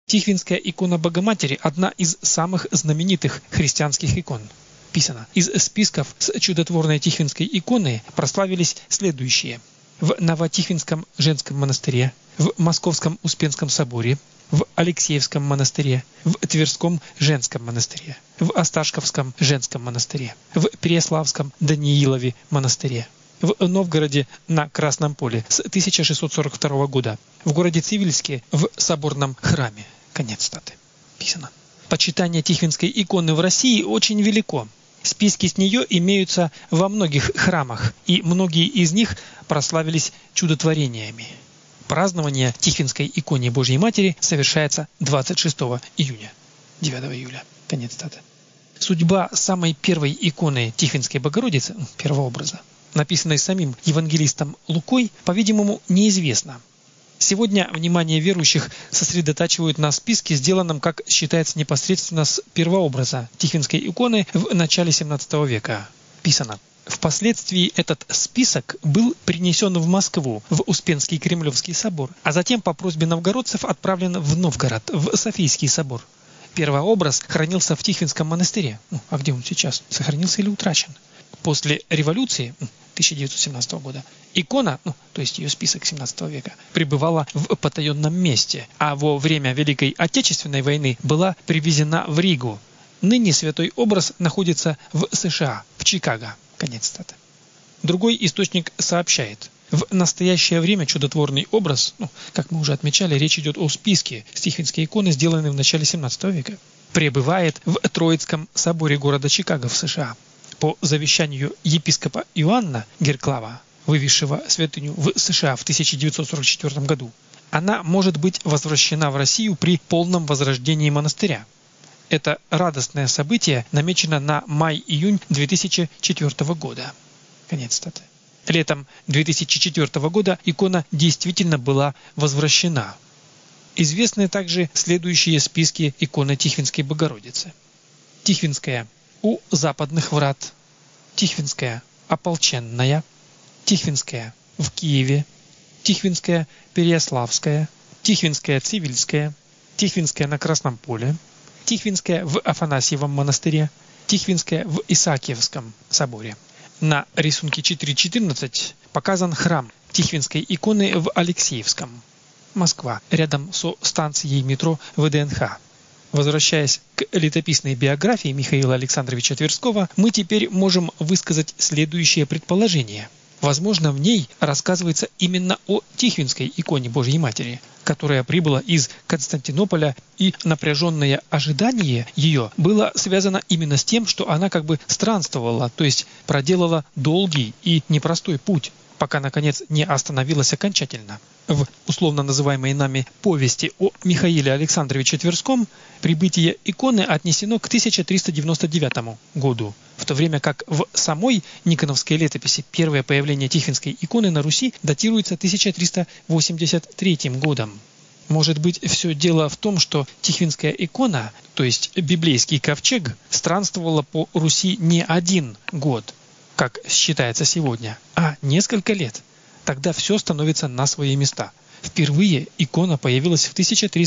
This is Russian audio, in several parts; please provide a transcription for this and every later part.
Тихвинская икона Богоматери – одна из самых знаменитых христианских икон. Писано: из списков с чудотворной Тихвинской иконой прославились следующие: в Новотихвинском женском монастыре, в Московском Успенском соборе, в Алексеевском монастыре, в Тверском женском монастыре, в Осташковском женском монастыре, в Переяславском Даниилове монастыре, в Новгороде на Красном поле с 1642 года, в городе Цивильске в соборном храме. Конец статы. Писано. Почитание Тихвинской иконы в России очень велико. Списки с нее имеются во многих храмах, и многие из них прославились чудотворениями. Празднование Тихвинской иконе Божьей Матери совершается 26 июня. 9 июля. Конец статы. Судьба самой первой иконы Тихвинской Богородицы, первообраза, написанной самим евангелистом Лукой, по-видимому, неизвестна. Сегодня внимание верующих сосредотачивают на списке, сделанном, как считается, непосредственно с первообраза Тихвинской иконы в начале 17 века. Писано: впоследствии этот список был принесен в Москву, в Успенский Кремлевский собор, а затем по просьбе новгородцев отправлен в Новгород, в Софийский собор. Первообраз хранился в Тихвинском монастыре. А где он сейчас? Сохранился или утрачен? После революции 1917 года икона, то есть ее список 17 века, пребывала в потаенном месте, а во время Великой Отечественной войны была привезена в Ригу. Ныне святой образ находится в США, в Чикаго. Конец статы. Другой источник сообщает: в настоящее время чудотворный образ, как мы уже отмечали, речь идет о списке с Тихвинской иконы, сделанной в начале 17 века, пребывает в Троицком соборе города Чикаго в США. По завещанию епископа Иоанна Герклава, вывезшего святыню в США в 1944 году, она может быть возвращена в Россию при полном возрождении монастыря. Это радостное событие намечено на май-июнь 2004 года. Конец статы. Летом 2004 года икона действительно была возвращена. Известны также следующие списки иконы Тихвинской Богородицы. Тихвинская у западных врат, Тихвинская ополченная, Тихвинская в Киеве, Тихвинская Переяславская, Тихвинская Цивильская, Тихвинская на Красном поле, Тихвинская в Афанасьевом монастыре, Тихвинская в Исаакиевском соборе. На рисунке 4.14 показан храм Тихвинской иконы в Алексеевском, Москва, рядом со станцией метро ВДНХ. Возвращаясь к летописной биографии Михаила Александровича Тверского, мы теперь можем высказать следующее предположение. Возможно, в ней рассказывается именно о Тихвинской иконе Божьей Матери, которая прибыла из Константинополя, и напряженное ожидание ее было связано именно с тем, что она как бы странствовала, то есть проделала долгий и непростой путь, пока, наконец, не остановилась окончательно. В условно называемой нами повести о Михаиле Александровиче Тверском прибытие иконы отнесено к 1399 году, в то время как в самой Никоновской летописи первое появление Тихвинской иконы на Руси датируется 1383 годом. Может быть, все дело в том, что Тихвинская икона, то есть библейский ковчег, странствовала по Руси не один год, как считается сегодня, а несколько лет. Тогда все становится на свои места. Впервые икона появилась в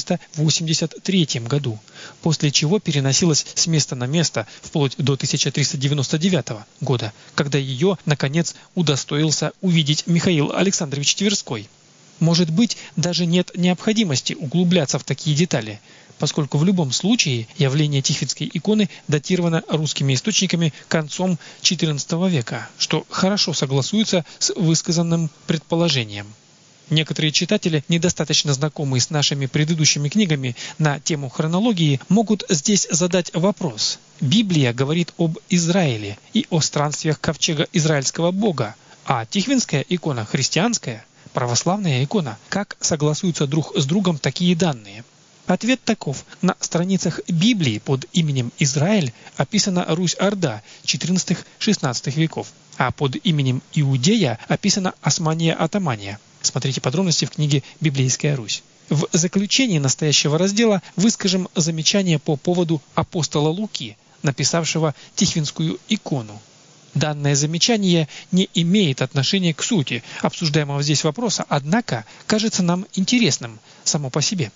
1383 году, после чего переносилась с места на место вплоть до 1399 года, когда ее, наконец, удостоился увидеть Михаил Александрович Тверской. Может быть, даже нет необходимости углубляться в такие детали, поскольку в любом случае явление Тихвинской иконы датировано русскими источниками концом XIV века, что хорошо согласуется с высказанным предположением. Некоторые читатели, недостаточно знакомые с нашими предыдущими книгами на тему хронологии, могут здесь задать вопрос. Библия говорит об Израиле и о странствиях ковчега израильского бога, а Тихвинская икона христианская, православная икона. Как согласуются друг с другом такие данные? Ответ таков. На страницах Библии под именем Израиль описана Русь-Орда XIV-XVI веков, а под именем Иудея описана Османия-Атамания. Смотрите подробности в книге «Библейская Русь». В заключении настоящего раздела выскажем замечание по поводу апостола Луки, написавшего Тихвинскую икону. Данное замечание не имеет отношения к сути обсуждаемого здесь вопроса, однако кажется нам интересным само по себе.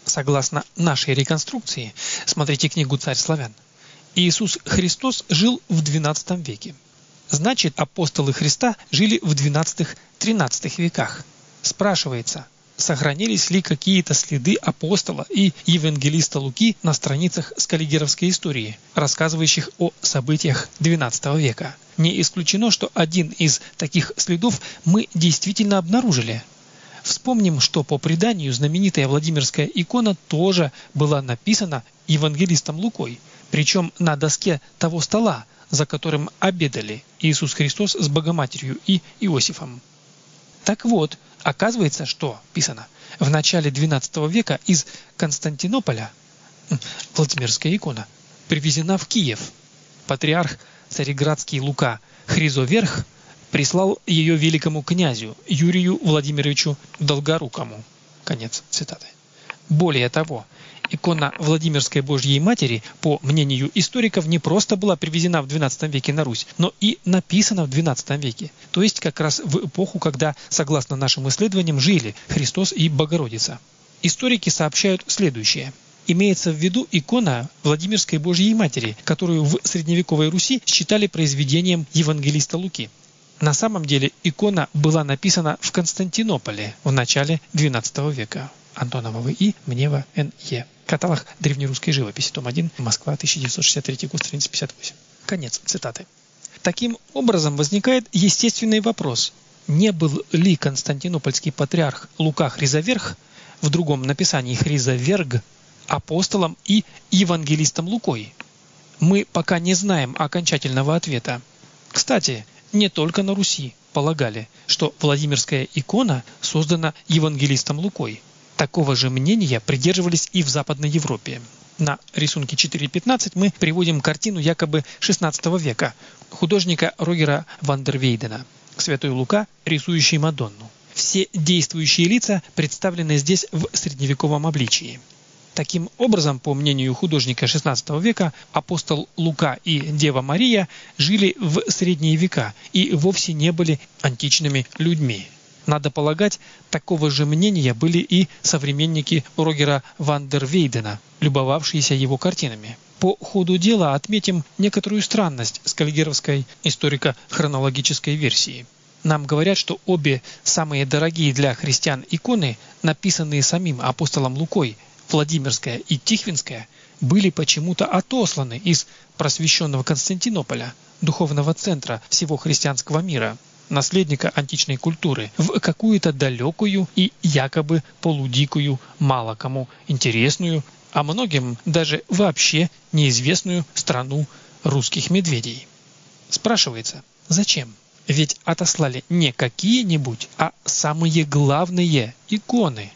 Согласно нашей реконструкции, смотрите книгу «Царь славян», Иисус Христос жил в XII веке. Значит, апостолы Христа жили в XII-XIII веках. Спрашивается, сохранились ли какие-то следы апостола и евангелиста Луки на страницах скаллигеровской истории, рассказывающих о событиях XII века. Не исключено, что один из таких следов мы действительно обнаружили. Вспомним, что по преданию знаменитая Владимирская икона тоже была написана евангелистом Лукой, причем на доске того стола, за которым обедали Иисус Христос с Богоматерью и Иосифом. Так вот, оказывается, что писано в начале XII века из Константинополя Владимирская икона привезена в Киев. Патриарх цареградский Лука Хризоверх прислал ее великому князю Юрию Владимировичу Долгорукому. Конец цитаты. Более того, икона Владимирской Божьей Матери, по мнению историков, не просто была привезена в XII веке на Русь, но и написана в XII веке, то есть как раз в эпоху, когда, согласно нашим исследованиям, жили Христос и Богородица. Историки сообщают следующее. Имеется в виду икона Владимирской Божьей Матери, которую в средневековой Руси считали произведением евангелиста Луки. На самом деле икона была написана в Константинополе в начале XII века. Антонова В.И., Мнева Н.Е. Каталог древнерусской живописи, том 1, Москва, 1963 год, страница 58. Конец цитаты. Таким образом возникает естественный вопрос. Не был ли константинопольский патриарх Лука Хризоверх, в другом написании Хризоверг, апостолом и евангелистом Лукой? Мы пока не знаем окончательного ответа. Кстати, не только на Руси полагали, что Владимирская икона создана евангелистом Лукой. Такого же мнения придерживались и в Западной Европе. На рисунке 4.15 мы приводим картину якобы XVI века художника Рогера ван дер Вейдена «Святой Лука, рисующий Мадонну». Все действующие лица представлены здесь в средневековом обличии. Таким образом, по мнению художника XVI века, апостол Лука и Дева Мария жили в средние века и вовсе не были античными людьми. Надо полагать, такого же мнения были и современники Рогера ван дер Вейдена, любовавшиеся его картинами. По ходу дела отметим некоторую странность скаллигеровской историко-хронологической версии. Нам говорят, что обе самые дорогие для христиан иконы, написанные самим апостолом Лукой, Владимирская и Тихвинская, были почему-то отосланы из просвещенного Константинополя, духовного центра всего христианского мира, наследника античной культуры, в какую-то далекую и якобы полудикую, мало кому интересную, а многим даже вообще неизвестную страну русских медведей. Спрашивается, зачем? Ведь отослали не какие-нибудь, а самые главные иконы.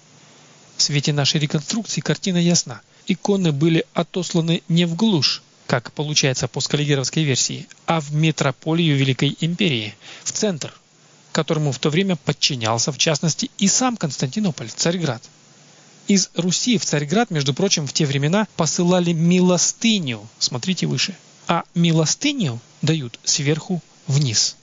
В свете нашей реконструкции картина ясна. Иконы были отосланы не в глушь, как получается по скаллигеровской версии, а в метрополию Великой Империи, в центр, которому в то время подчинялся в частности и сам Константинополь, Царьград. Из Руси в Царьград, между прочим, в те времена посылали милостыню, смотрите выше, а милостыню дают сверху вниз.